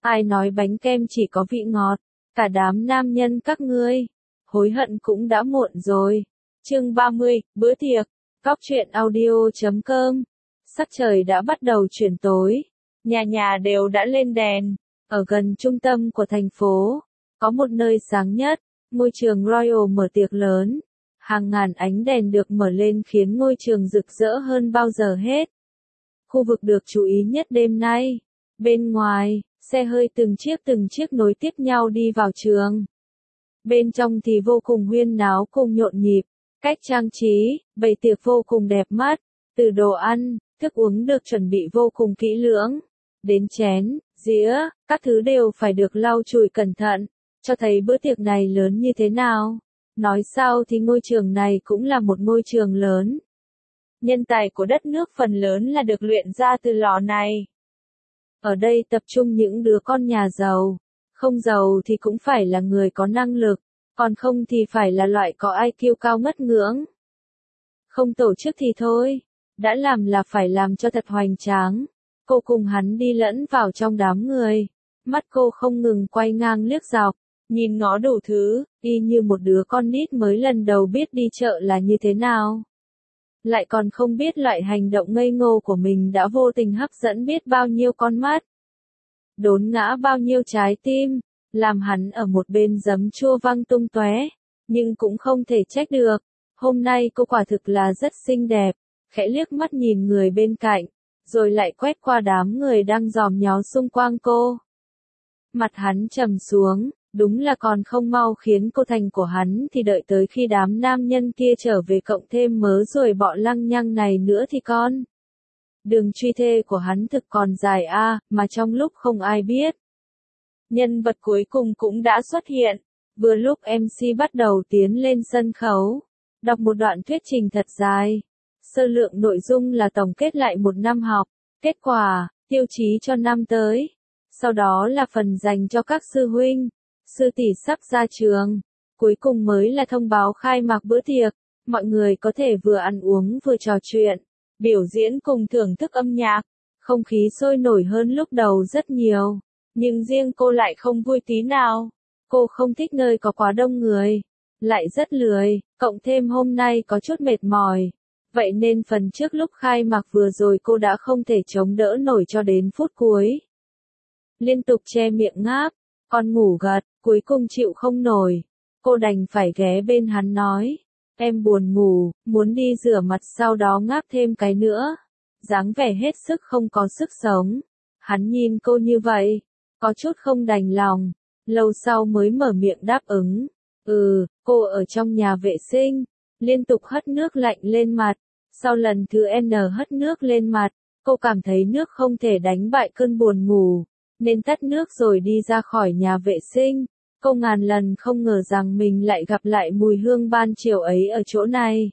Ai nói bánh kem chỉ có vị ngọt, cả đám nam nhân các ngươi, hối hận cũng đã muộn rồi. Chương 30, bữa tiệc, Góc truyện audio.com. Sắc trời đã bắt đầu chuyển tối, nhà nhà đều đã lên đèn. Ở gần trung tâm của thành phố, có một nơi sáng nhất, ngôi trường Royal mở tiệc lớn. Hàng ngàn ánh đèn được mở lên khiến ngôi trường rực rỡ hơn bao giờ hết. Khu vực được chú ý nhất đêm nay. Bên ngoài, xe hơi từng chiếc nối tiếp nhau đi vào trường. Bên trong thì vô cùng huyên náo cùng nhộn nhịp, cách trang trí, bày tiệc vô cùng đẹp mắt, từ đồ ăn, thức uống được chuẩn bị vô cùng kỹ lưỡng, đến chén, dĩa, các thứ đều phải được lau chùi cẩn thận, cho thấy bữa tiệc này lớn như thế nào. Nói sao thì ngôi trường này cũng là một ngôi trường lớn. Nhân tài của đất nước phần lớn là được luyện ra từ lò này. Ở đây tập trung những đứa con nhà giàu, không giàu thì cũng phải là người có năng lực, còn không thì phải là loại có IQ cao ngất ngưỡng. Không tổ chức thì thôi, đã làm là phải làm cho thật hoành tráng. Cô cùng hắn đi lẫn vào trong đám người, mắt cô không ngừng quay ngang liếc dọc, nhìn ngó đủ thứ, y như một đứa con nít mới lần đầu biết đi chợ là như thế nào. Lại còn không biết loại hành động ngây ngô của mình đã vô tình hấp dẫn biết bao nhiêu con mắt, đốn ngã bao nhiêu trái tim, làm hắn ở một bên giấm chua văng tung tóe, nhưng cũng không thể trách được. Hôm nay cô quả thực là rất xinh đẹp, khẽ liếc mắt nhìn người bên cạnh, rồi lại quét qua đám người đang giòm nhó xung quanh cô. Mặt hắn trầm xuống, đúng là còn không mau khiến cô thành của hắn thì đợi tới khi đám nam nhân kia trở về cộng thêm mớ rồi bọ lăng nhăng này nữa thì con. Đường truy thê của hắn thực còn dài mà trong lúc không ai biết. Nhân vật cuối cùng cũng đã xuất hiện, vừa lúc MC bắt đầu tiến lên sân khấu, đọc một đoạn thuyết trình thật dài. Sơ lược nội dung là tổng kết lại một năm học, kết quả, tiêu chí cho năm tới. Sau đó là phần dành cho các sư huynh, sư tỷ sắp ra trường. Cuối cùng mới là thông báo khai mạc bữa tiệc, mọi người có thể vừa ăn uống vừa trò chuyện, biểu diễn cùng thưởng thức âm nhạc. Không khí sôi nổi hơn lúc đầu rất nhiều, nhưng riêng cô lại không vui tí nào. Cô không thích nơi có quá đông người, lại rất lười, cộng thêm hôm nay có chút mệt mỏi. Vậy nên phần trước lúc khai mạc vừa rồi cô đã không thể chống đỡ nổi cho đến phút cuối. Liên tục che miệng ngáp, còn ngủ gật, cuối cùng chịu không nổi. Cô đành phải ghé bên hắn nói, em buồn ngủ, muốn đi rửa mặt sau đó ngáp thêm cái nữa. Dáng vẻ hết sức không có sức sống. Hắn nhìn cô như vậy, có chút không đành lòng, lâu sau mới mở miệng đáp ứng. Cô ở trong nhà vệ sinh, liên tục hất nước lạnh lên mặt. Sau lần thứ N hất nước lên mặt, cô cảm thấy nước không thể đánh bại cơn buồn ngủ, nên tắt nước rồi đi ra khỏi nhà vệ sinh. Cô ngàn lần không ngờ rằng mình lại gặp lại mùi hương ban chiều ấy ở chỗ này.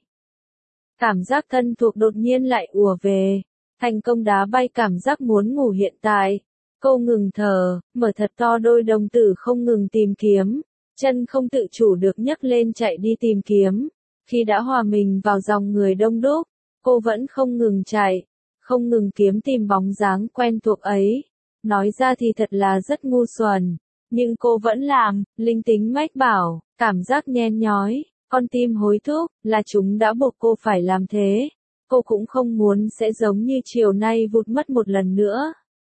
Cảm giác thân thuộc đột nhiên lại ùa về, thành công đá bay cảm giác muốn ngủ hiện tại. Cô ngừng thở, mở thật to đôi đồng tử không ngừng tìm kiếm, chân không tự chủ được nhấc lên chạy đi tìm kiếm. Khi đã hòa mình vào dòng người đông đúc, cô vẫn không ngừng chạy, không ngừng kiếm tìm bóng dáng quen thuộc ấy. Nói ra thì thật là rất ngu xuẩn, nhưng cô vẫn làm. Linh tính mách bảo, cảm giác nhen nhói, con tim hối thúc, là chúng đã buộc cô phải làm thế. Cô cũng không muốn sẽ giống như chiều nay vụt mất một lần nữa.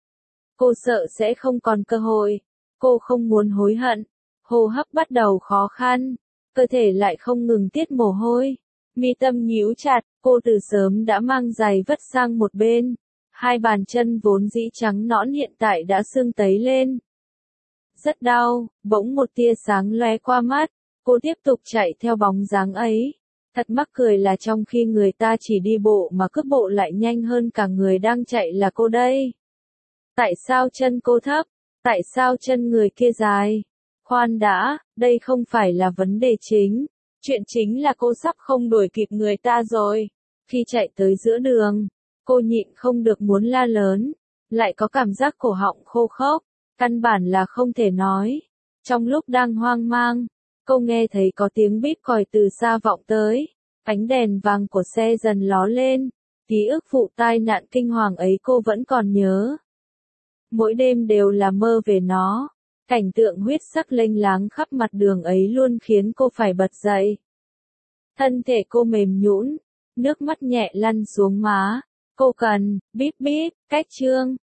Cô sợ sẽ không còn cơ hội. Cô không muốn hối hận. Hô hấp bắt đầu khó khăn, cơ thể lại không ngừng tiết mồ hôi. Mi tâm nhíu chặt, cô từ sớm đã mang giày vất sang một bên. Hai bàn chân vốn dĩ trắng nõn hiện tại đã sưng tấy lên. Rất đau, bỗng một tia sáng lóe qua mắt. Cô tiếp tục chạy theo bóng dáng ấy. Thật mắc cười là trong khi người ta chỉ đi bộ mà cước bộ lại nhanh hơn cả người đang chạy là cô đây. Tại sao chân cô thấp? Tại sao chân người kia dài? Khoan đã, đây không phải là vấn đề chính. Chuyện chính là cô sắp không đuổi kịp người ta rồi. Khi chạy tới giữa đường, cô nhịn không được muốn la lớn, lại có cảm giác cổ họng khô khốc, căn bản là không thể nói. Trong lúc đang hoang mang, cô nghe thấy có tiếng bíp còi từ xa vọng tới, ánh đèn vàng của xe dần ló lên, ký ức vụ tai nạn kinh hoàng ấy cô vẫn còn nhớ. Mỗi đêm đều là mơ về nó. Cảnh tượng huyết sắc lênh láng khắp mặt đường ấy luôn khiến cô phải bật dậy. Thân thể cô mềm nhũn, nước mắt nhẹ lăn xuống má. Cô cần, bíp bíp, cách chương.